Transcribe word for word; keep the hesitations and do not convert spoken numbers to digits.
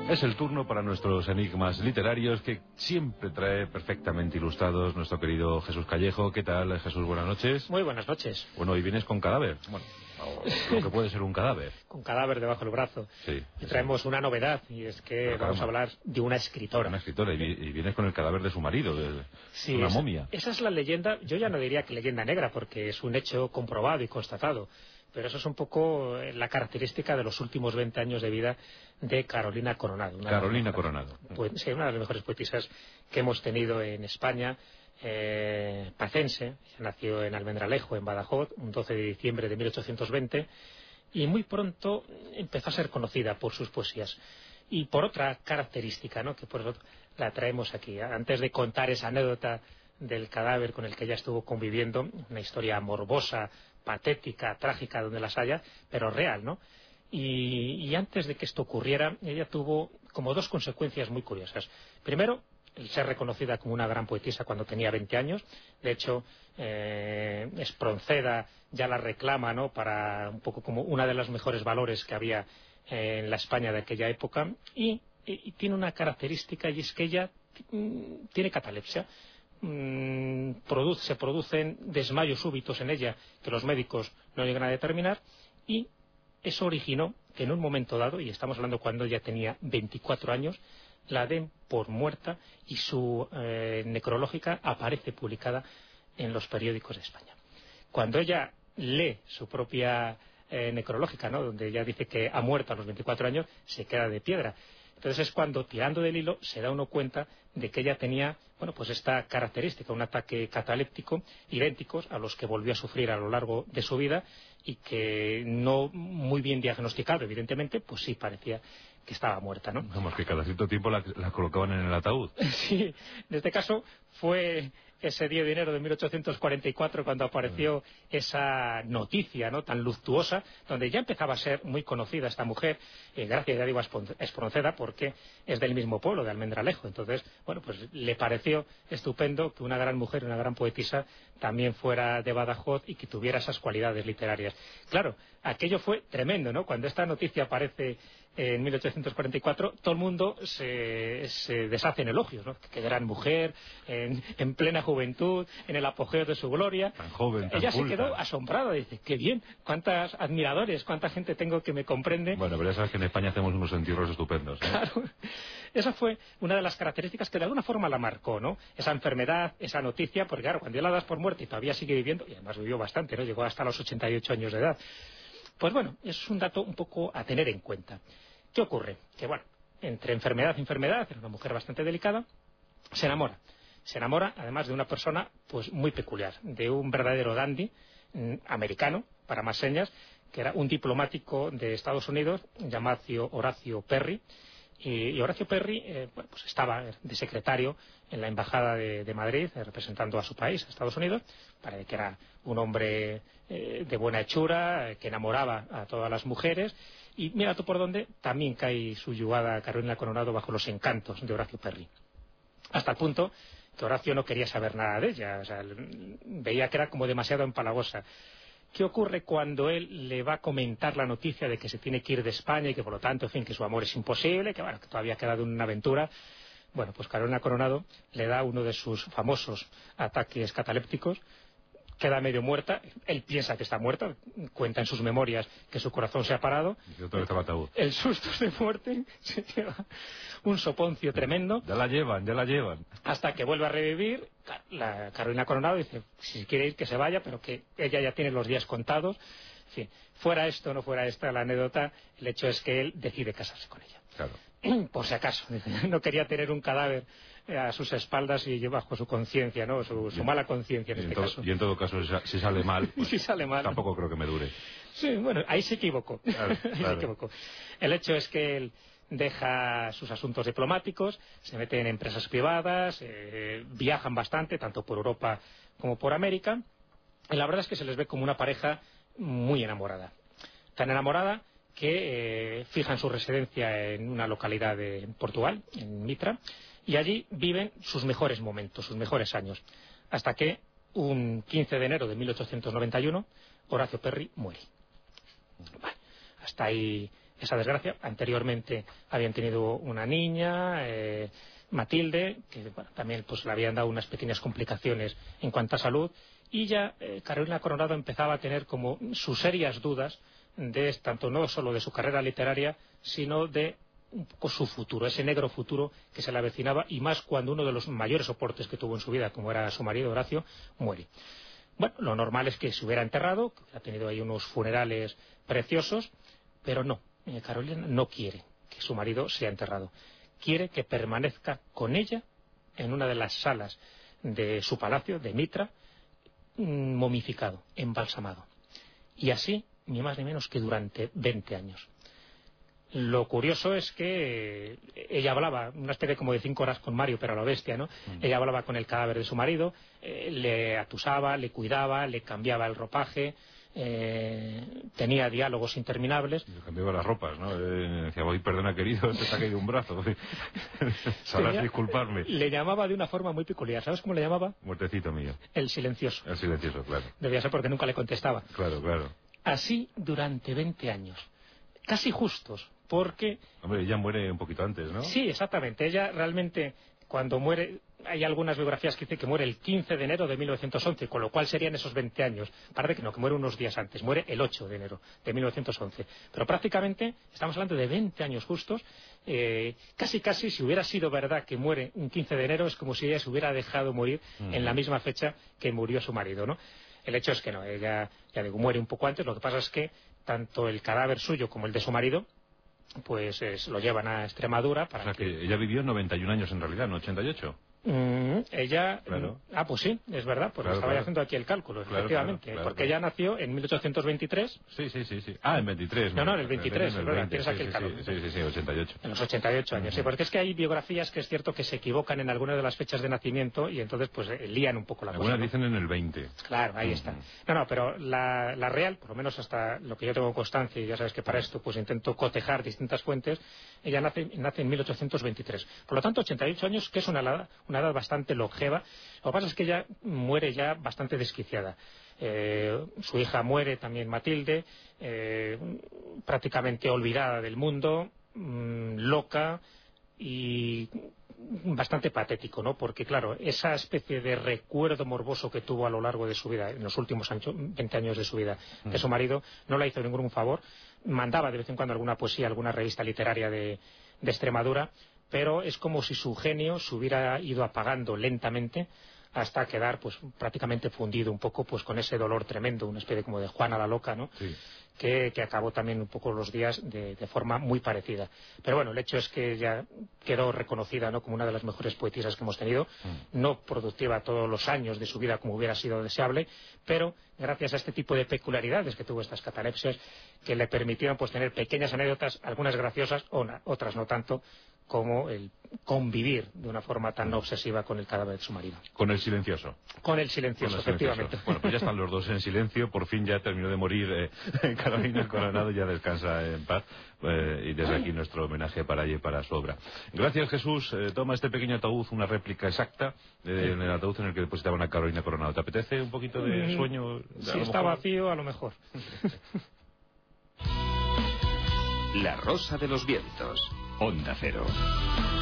Es el turno para nuestros enigmas literarios que siempre trae perfectamente ilustrados nuestro querido Jesús Callejo. ¿Qué tal, Jesús? Buenas noches. Muy buenas noches. Bueno, hoy vienes con cadáver. Bueno, lo que puede ser un cadáver. Con cadáver debajo del brazo. Sí. Y traemos sí. una novedad, y es que Pero vamos caramba. a hablar de una escritora. Una escritora, y, y vienes con el cadáver de su marido, de, sí, una esa, momia. Esa es la leyenda, yo ya no diría que leyenda negra, porque es un hecho comprobado y constatado. Pero eso es un poco la característica de los últimos veinte años de vida de Carolina Coronado. Una Carolina mejores, Coronado. Pues, sí, una de las mejores poetisas que hemos tenido en España. Eh, pacense, nació en Almendralejo, en Badajoz, un doce de diciembre de mil ochocientos veinte, y muy pronto empezó a ser conocida por sus poesías. Y por otra característica, ¿no?, que por eso la traemos aquí. Antes de contar esa anécdota del cadáver con el que ella estuvo conviviendo, una historia morbosa, patética, trágica, donde las haya, pero real, ¿no? Y, y antes de que esto ocurriera, ella tuvo como dos consecuencias muy curiosas. Primero, el ser reconocida como una gran poetisa cuando tenía veinte años. De hecho, eh, Espronceda ya la reclama, ¿no?, para un poco como una de los mejores valores que había en la España de aquella época. Y, y, y tiene una característica, y es que ella mm, tiene catalepsia. Produce, se producen desmayos súbitos en ella que los médicos no llegan a determinar, y eso originó que en un momento dado, y estamos hablando cuando ella tenía veinticuatro años, la den por muerta, y su eh, necrológica aparece publicada en los periódicos de España. Cuando ella lee su propia eh, necrológica, ¿no?, donde ella dice que ha muerto a los veinticuatro años, se queda de piedra. Entonces es cuando, tirando del hilo, se da uno cuenta de que ella tenía, bueno, pues esta característica, un ataque cataléptico, idénticos a los que volvió a sufrir a lo largo de su vida, y que no muy bien diagnosticado, evidentemente, pues sí parecía que estaba muerta, ¿no? Vamos, que cada cierto tiempo la, la colocaban en el ataúd. Sí, en este caso fue ese diez de enero de mil ochocientos cuarenta y cuatro cuando apareció esa noticia, ¿no?, tan luctuosa, donde ya empezaba a ser muy conocida esta mujer, eh, gracias, ya digo, a Espronceda, porque es del mismo pueblo, de Almendralejo. Entonces, bueno, pues le pareció estupendo que una gran mujer, una gran poetisa, también fuera de Badajoz y que tuviera esas cualidades literarias. Claro, aquello fue tremendo, ¿no? Cuando esta noticia aparece en mil ochocientos cuarenta y cuatro, todo el mundo se, se deshace en elogios, ¿no? Qué gran mujer, en, en plena juventud, en el apogeo de su gloria. Tan joven, tan Ella culta. Se quedó asombrada, dice, qué bien, cuántos admiradores, cuánta gente tengo que me comprende. Bueno, pero ya sabes que en España hacemos unos entierros estupendos, ¿eh? Claro. Esa fue una de las características que de alguna forma la marcó, ¿no? Esa enfermedad, esa noticia, porque claro, cuando ya la das por muerta y todavía sigue viviendo, y además vivió bastante, ¿no?, llegó hasta los ochenta y ocho años de edad. Pues bueno, es un dato un poco a tener en cuenta. ¿Qué ocurre? Que bueno, entre enfermedad y enfermedad, era una mujer bastante delicada, se enamora. Se enamora, además, de una persona pues muy peculiar, de un verdadero dandy mmm, americano, para más señas, que era un diplomático de Estados Unidos llamado Horacio Perry. Y, y Horacio Perry eh, bueno, pues estaba de secretario en la Embajada de, de Madrid, eh, representando a su país, a Estados Unidos. Parece que era un hombre eh, de buena hechura, eh, que enamoraba a todas las mujeres. Y mira tú por dónde, también cae subyugada Carolina Coronado bajo los encantos de Horacio Perry. Hasta el punto que Horacio no quería saber nada de ella, o sea, veía que era como demasiado empalagosa. ¿Qué ocurre cuando él le va a comentar la noticia de que se tiene que ir de España y que por lo tanto, en fin, que su amor es imposible, que bueno, que todavía ha quedado en una aventura? Bueno, pues Carolina Coronado le da uno de sus famosos ataques catalépticos, queda medio muerta, él piensa que está muerta, cuenta en sus memorias que su corazón se ha parado, el susto de muerte, se lleva un soponcio tremendo. Ya la llevan, ya la llevan. Hasta que vuelve a revivir. La Carolina Coronado dice, si quiere ir que se vaya, pero que ella ya tiene los días contados. En fin, fuera esto, no fuera esta la anécdota, el hecho es que él decide casarse con ella. Claro. Por si acaso, no quería tener un cadáver a sus espaldas y bajo su conciencia, ¿no?, su, su mala conciencia en este en caso. Y en todo caso, si sale mal, pues, si sale mal, tampoco creo que me dure. Sí, bueno, ahí se equivocó. Claro, ahí claro. se equivocó. El hecho es que él deja sus asuntos diplomáticos, se mete en empresas privadas, eh, viajan bastante, tanto por Europa como por América, y la verdad es que se les ve como una pareja muy enamorada. Tan enamorada que eh, fijan su residencia en una localidad de Portugal, en Mitra, y allí viven sus mejores momentos, sus mejores años, hasta que un quince de enero de mil ochocientos noventa y uno Horacio Perry muere. Bueno, hasta ahí esa desgracia. Anteriormente habían tenido una niña, eh, Matilde, que bueno, también pues le habían dado unas pequeñas complicaciones en cuanto a salud, y ya eh, Carolina Coronado empezaba a tener como sus serias dudas de tanto no solo de su carrera literaria, sino de un poco su futuro, ese negro futuro que se le avecinaba, y más cuando uno de los mayores soportes que tuvo en su vida, como era su marido Horacio, muere. Bueno, lo normal es que se hubiera enterrado, que hubiera tenido ahí unos funerales preciosos, pero no, eh, Carolina no quiere que su marido sea enterrado. Quiere que permanezca con ella en una de las salas de su palacio, de Mitra, momificado, embalsamado. Y así, ni más ni menos que durante veinte años. Lo curioso es que ella hablaba, una especie como de cinco horas con Mario, pero a lo bestia, ¿no? Mm. Ella hablaba con el cadáver de su marido, eh, le atusaba, le cuidaba, le cambiaba el ropaje, eh, tenía diálogos interminables. Le cambiaba las ropas, ¿no? Eh, decía, voy, perdona querido, te ha caído un brazo. Sabrás disculparme. Le llamaba de una forma muy peculiar. ¿Sabes cómo le llamaba? Muertecito mío. El silencioso. El silencioso, claro. Debía ser porque nunca le contestaba. Claro, claro. Así durante veinte años. Casi justos, porque... Hombre, ella muere un poquito antes, ¿no? Sí, exactamente. Ella realmente, cuando muere, hay algunas biografías que dicen que muere el quince de enero de mil novecientos once, con lo cual serían esos veinte años. Parece que no, que muere unos días antes. Muere el ocho de enero de mil novecientos once. Pero prácticamente estamos hablando de veinte años justos. Eh, casi, casi, si hubiera sido verdad que muere un quince de enero, es como si ella se hubiera dejado morir mm. en la misma fecha que murió su marido, ¿no? El hecho es que no, ella, ya digo, muere un poco antes. Lo que pasa es que tanto el cadáver suyo como el de su marido, pues es, lo llevan a Extremadura para o sea que... que ella vivió noventa y un años en realidad, ¿no? ochenta y ocho. Mm, ella... Claro. Ah, pues sí, es verdad, porque claro, estaba claro. haciendo aquí el cálculo, claro, efectivamente, claro, claro, porque claro. ella nació en mil ochocientos veintitrés. Sí, sí, sí, sí. Ah, en veintitrés. No, no, en el veintitrés, en el es verdad, veinte, tienes sí, aquí el sí, cálculo. Sí, sí, sí, ochenta y ocho. En los ochenta y ocho años, uh-huh. Sí, porque es que hay biografías que es cierto que se equivocan en algunas de las fechas de nacimiento y entonces pues eh, lían un poco la algunas cosa, ¿no? Dicen en el veinte. Claro, ahí uh-huh. está. No, no, pero la, la real, por lo menos hasta lo que yo tengo constancia, y ya sabes que para esto pues intento cotejar distintas fuentes, ella nace, nace en mil ochocientos veintitrés. Por lo tanto, ochenta y ocho años, que es una edad, una edad bastante longeva. Lo que pasa es que ella muere ya bastante desquiciada. Eh, su hija muere también, Matilde, eh, prácticamente olvidada del mundo, mmm, loca y bastante patético, ¿no? Porque, claro, esa especie de recuerdo morboso que tuvo a lo largo de su vida, en los últimos veinte años de su vida, mm. de su marido, no le hizo ningún favor. Mandaba de vez en cuando alguna poesía, alguna revista literaria de, de Extremadura, pero es como si su genio se hubiera ido apagando lentamente hasta quedar pues prácticamente fundido un poco pues con ese dolor tremendo, una especie como de Juana la loca, ¿no? Sí. Que, que acabó también un poco los días de, de forma muy parecida. Pero bueno, el hecho es que ella quedó reconocida, ¿no?, como una de las mejores poetisas que hemos tenido, mm. no productiva todos los años de su vida como hubiera sido deseable, pero gracias a este tipo de peculiaridades que tuvo estas catalepsias, que le permitieron pues tener pequeñas anécdotas, algunas graciosas, otras no tanto, como el convivir de una forma tan obsesiva con el cadáver de su marido. Con el silencioso. Con el silencioso, con el efectivamente. Silencioso. Bueno, pues ya están los dos en silencio, por fin ya terminó de morir eh, Carolina Coronado, ya descansa en paz, eh, y desde aquí nuestro homenaje para ella y para su obra. Gracias, Jesús. Eh, toma este pequeño ataúd, una réplica exacta eh, en el ataúd en el que depositaban a Carolina Coronado. ¿Te apetece un poquito de sueño? Si está vacío, a lo mejor. La Rosa de los Vientos, Onda Cero.